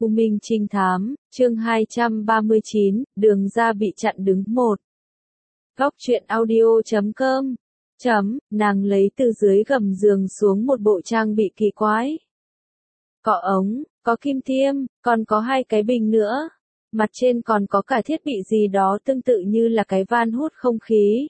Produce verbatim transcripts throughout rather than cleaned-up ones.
U Minh Trinh Thám, chương hai trăm ba mươi chín, đường ra bị chặn đứng một. Góc truyện audio chấm com. Chấm, nàng lấy từ dưới gầm giường xuống một bộ trang bị kỳ quái. Có ống, có kim tiêm, còn có hai cái bình nữa. Mặt trên còn có cả thiết bị gì đó tương tự như là cái van hút không khí.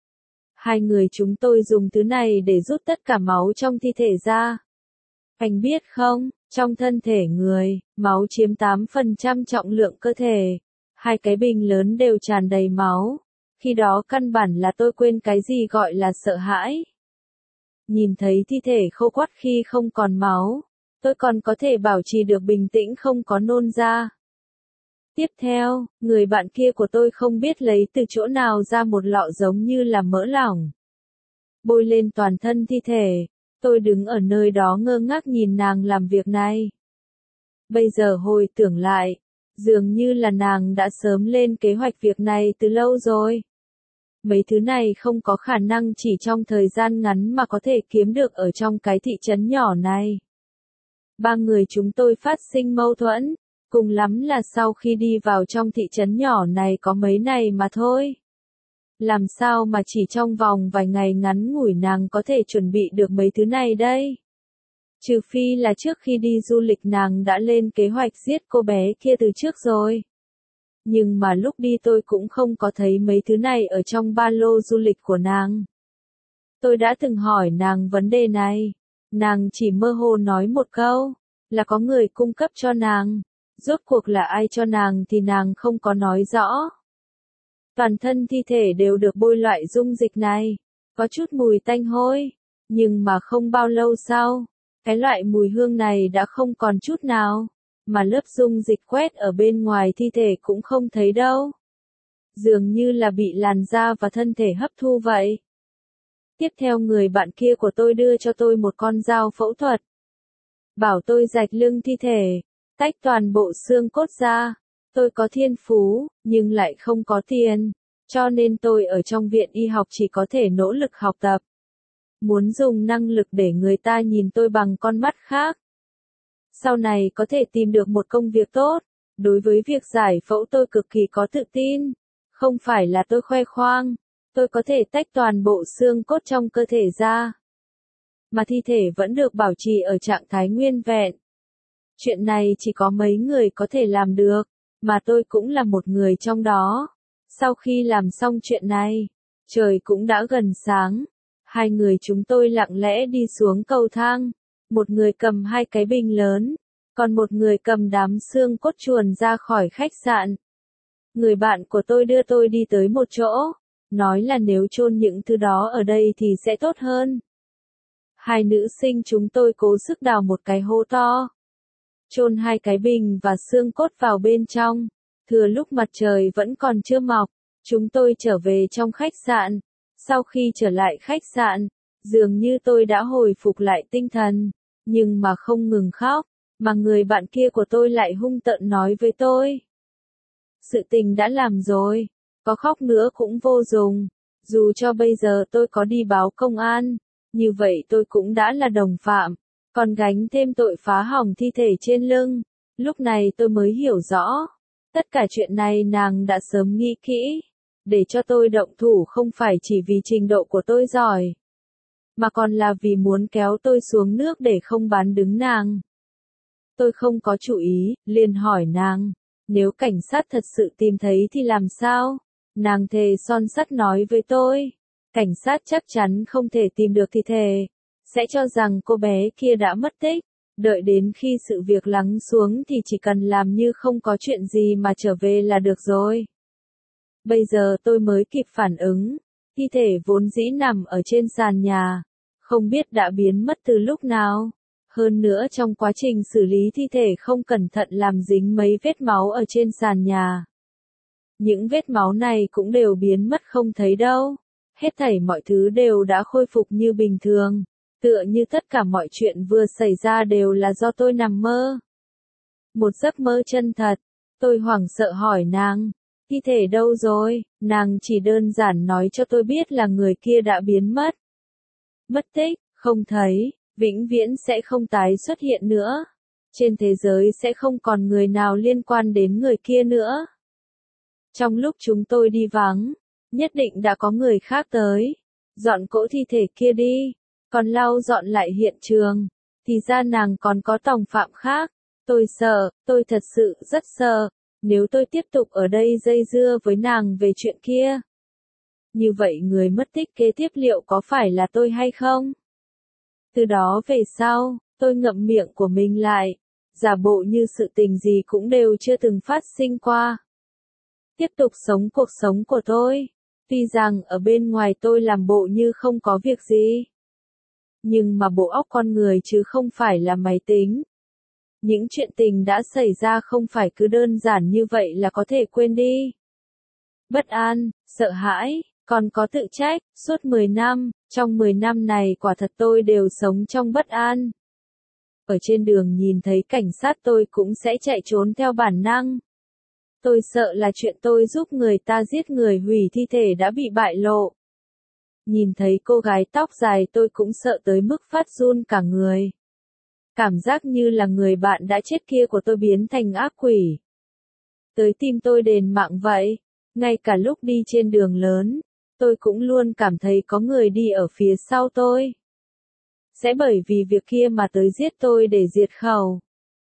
Hai người chúng tôi dùng thứ này để rút tất cả máu trong thi thể ra. Anh biết không, trong thân thể người, máu chiếm tám phần trăm trọng lượng cơ thể. Hai cái bình lớn đều tràn đầy máu. Khi đó căn bản là tôi quên cái gì gọi là sợ hãi. Nhìn thấy thi thể khô quắt khi không còn máu, tôi còn có thể bảo trì được bình tĩnh không có nôn ra. Tiếp theo, người bạn kia của tôi không biết lấy từ chỗ nào ra một lọ giống như là mỡ lỏng. Bôi lên toàn thân thi thể, tôi đứng ở nơi đó ngơ ngác nhìn nàng làm việc này. Bây giờ hồi tưởng lại, dường như là nàng đã sớm lên kế hoạch việc này từ lâu rồi. Mấy thứ này không có khả năng chỉ trong thời gian ngắn mà có thể kiếm được ở trong cái thị trấn nhỏ này. Ba người chúng tôi phát sinh mâu thuẫn, cùng lắm là sau khi đi vào trong thị trấn nhỏ này có mấy này mà thôi. Làm sao mà chỉ trong vòng vài ngày ngắn ngủi nàng có thể chuẩn bị được mấy thứ này đây? Trừ phi là trước khi đi du lịch nàng đã lên kế hoạch giết cô bé kia từ trước rồi. Nhưng mà lúc đi tôi cũng không có thấy mấy thứ này ở trong ba lô du lịch của nàng. Tôi đã từng hỏi nàng vấn đề này. Nàng chỉ mơ hồ nói một câu, là có người cung cấp cho nàng. Rốt cuộc là ai cho nàng thì nàng không có nói rõ. Toàn thân thi thể đều được bôi loại dung dịch này, có chút mùi tanh hôi, nhưng mà không bao lâu sau, cái loại mùi hương này đã không còn chút nào, mà lớp dung dịch quét ở bên ngoài thi thể cũng không thấy đâu. Dường như là bị làn da và thân thể hấp thu vậy. Tiếp theo người bạn kia của tôi đưa cho tôi một con dao phẫu thuật. Bảo tôi rạch lưng thi thể, tách toàn bộ xương cốt ra. Tôi có thiên phú, nhưng lại không có tiền, cho nên tôi ở trong viện y học chỉ có thể nỗ lực học tập. Muốn dùng năng lực để người ta nhìn tôi bằng con mắt khác. Sau này có thể tìm được một công việc tốt, đối với việc giải phẫu tôi cực kỳ có tự tin. Không phải là tôi khoe khoang, tôi có thể tách toàn bộ xương cốt trong cơ thể ra. Mà thi thể vẫn được bảo trì ở trạng thái nguyên vẹn. Chuyện này chỉ có mấy người có thể làm được. Mà tôi cũng là một người trong đó. Sau khi làm xong chuyện này, trời cũng đã gần sáng. Hai người chúng tôi lặng lẽ đi xuống cầu thang. Một người cầm hai cái bình lớn, còn một người cầm đám xương cốt chuồn ra khỏi khách sạn. Người bạn của tôi đưa tôi đi tới một chỗ, nói là nếu chôn những thứ đó ở đây thì sẽ tốt hơn. Hai nữ sinh chúng tôi cố sức đào một cái hố to. Chôn hai cái bình và xương cốt vào bên trong. Thừa lúc mặt trời vẫn còn chưa mọc, chúng tôi trở về trong khách sạn. Sau khi trở lại khách sạn, dường như tôi đã hồi phục lại tinh thần, nhưng mà không ngừng khóc, mà người bạn kia của tôi lại hung tợn nói với tôi. Sự tình đã làm rồi, có khóc nữa cũng vô dụng, dù cho bây giờ tôi có đi báo công an, như vậy tôi cũng đã là đồng phạm. Còn gánh thêm tội phá hỏng thi thể trên lưng. Lúc này tôi mới hiểu rõ. Tất cả chuyện này nàng đã sớm nghĩ kỹ. Để cho tôi động thủ không phải chỉ vì trình độ của tôi giỏi. Mà còn là vì muốn kéo tôi xuống nước để không bán đứng nàng. Tôi không có chủ ý, liền hỏi nàng. Nếu cảnh sát thật sự tìm thấy thì làm sao? Nàng thề son sắt nói với tôi. Cảnh sát chắc chắn không thể tìm được thi thể. Sẽ cho rằng cô bé kia đã mất tích, đợi đến khi sự việc lắng xuống thì chỉ cần làm như không có chuyện gì mà trở về là được rồi. Bây giờ tôi mới kịp phản ứng, thi thể vốn dĩ nằm ở trên sàn nhà, không biết đã biến mất từ lúc nào. Hơn nữa trong quá trình xử lý thi thể không cẩn thận làm dính mấy vết máu ở trên sàn nhà. Những vết máu này cũng đều biến mất không thấy đâu, hết thảy mọi thứ đều đã khôi phục như bình thường. Tựa như tất cả mọi chuyện vừa xảy ra đều là do tôi nằm mơ. Một giấc mơ chân thật, tôi hoảng sợ hỏi nàng, thi thể đâu rồi, nàng chỉ đơn giản nói cho tôi biết là người kia đã biến mất. Mất tích, không thấy, vĩnh viễn sẽ không tái xuất hiện nữa. Trên thế giới sẽ không còn người nào liên quan đến người kia nữa. Trong lúc chúng tôi đi vắng, nhất định đã có người khác tới. Dọn cỗ thi thể kia đi, còn lau dọn lại hiện trường. Thì ra nàng còn có tòng phạm khác. Tôi sợ, tôi thật sự rất sợ. Nếu tôi tiếp tục ở đây dây dưa với nàng về chuyện kia. Như vậy người mất tích kế tiếp liệu có phải là tôi hay không? Từ đó về sau, tôi ngậm miệng của mình lại. Giả bộ như sự tình gì cũng đều chưa từng phát sinh qua. Tiếp tục sống cuộc sống của tôi. Tuy rằng ở bên ngoài tôi làm bộ như không có việc gì. Nhưng mà bộ óc con người chứ không phải là máy tính. Những chuyện tình đã xảy ra không phải cứ đơn giản như vậy là có thể quên đi. Bất an, sợ hãi, còn có tự trách, suốt mười năm, trong mười năm này quả thật tôi đều sống trong bất an. Ở trên đường nhìn thấy cảnh sát tôi cũng sẽ chạy trốn theo bản năng. Tôi sợ là chuyện tôi giúp người ta giết người hủy thi thể đã bị bại lộ. Nhìn thấy cô gái tóc dài tôi cũng sợ tới mức phát run cả người. Cảm giác như là người bạn đã chết kia của tôi biến thành ác quỷ. Tới tim tôi đền mạng vậy. Ngay cả lúc đi trên đường lớn, tôi cũng luôn cảm thấy có người đi ở phía sau tôi. Sẽ bởi vì việc kia mà tới giết tôi để diệt khẩu.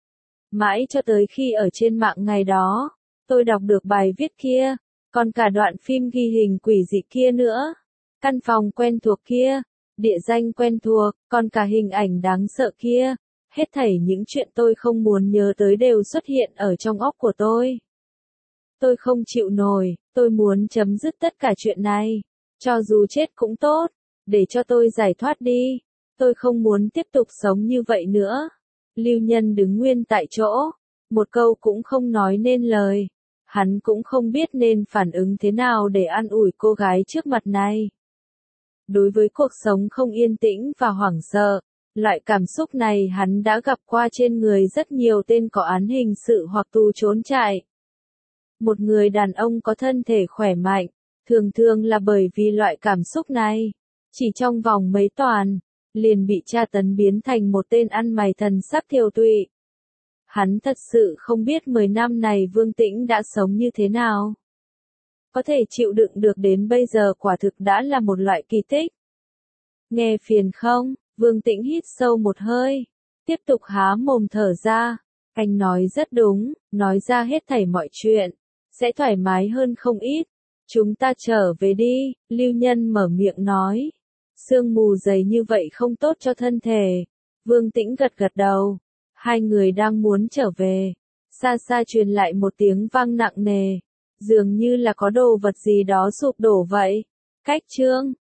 Mãi cho tới khi ở trên mạng ngày đó, tôi đọc được bài viết kia, còn cả đoạn phim ghi hình quỷ dị kia nữa. Căn phòng quen thuộc kia, địa danh quen thuộc, còn cả hình ảnh đáng sợ kia. Hết thảy những chuyện tôi không muốn nhớ tới đều xuất hiện ở trong óc của tôi. Tôi không chịu nổi, tôi muốn chấm dứt tất cả chuyện này. Cho dù chết cũng tốt, để cho tôi giải thoát đi. Tôi không muốn tiếp tục sống như vậy nữa. Lưu Nhân đứng nguyên tại chỗ, một câu cũng không nói nên lời. Hắn cũng không biết nên phản ứng thế nào để an ủi cô gái trước mặt này. Đối với cuộc sống không yên tĩnh và hoảng sợ, loại cảm xúc này hắn đã gặp qua trên người rất nhiều tên có án hình sự hoặc tù trốn trại. Một người đàn ông có thân thể khỏe mạnh, thường thường là bởi vì loại cảm xúc này. Chỉ trong vòng mấy tuần, liền bị tra tấn biến thành một tên ăn mày thần sắc thiểu tụy. Hắn thật sự không biết mười năm này Vương Tĩnh đã sống như thế nào. Có thể chịu đựng được đến bây giờ quả thực đã là một loại kỳ tích. Nghe phiền không? Vương Tĩnh hít sâu một hơi, tiếp tục há mồm thở ra. Anh nói rất đúng, nói ra hết thảy mọi chuyện, sẽ thoải mái hơn không ít. Chúng ta trở về đi, Lưu Nhân mở miệng nói. Sương mù dày như vậy không tốt cho thân thể. Vương Tĩnh gật gật đầu. Hai người đang muốn trở về. Xa xa truyền lại một tiếng vang nặng nề. Dường như là có đồ vật gì đó sụp đổ vậy. Cách chương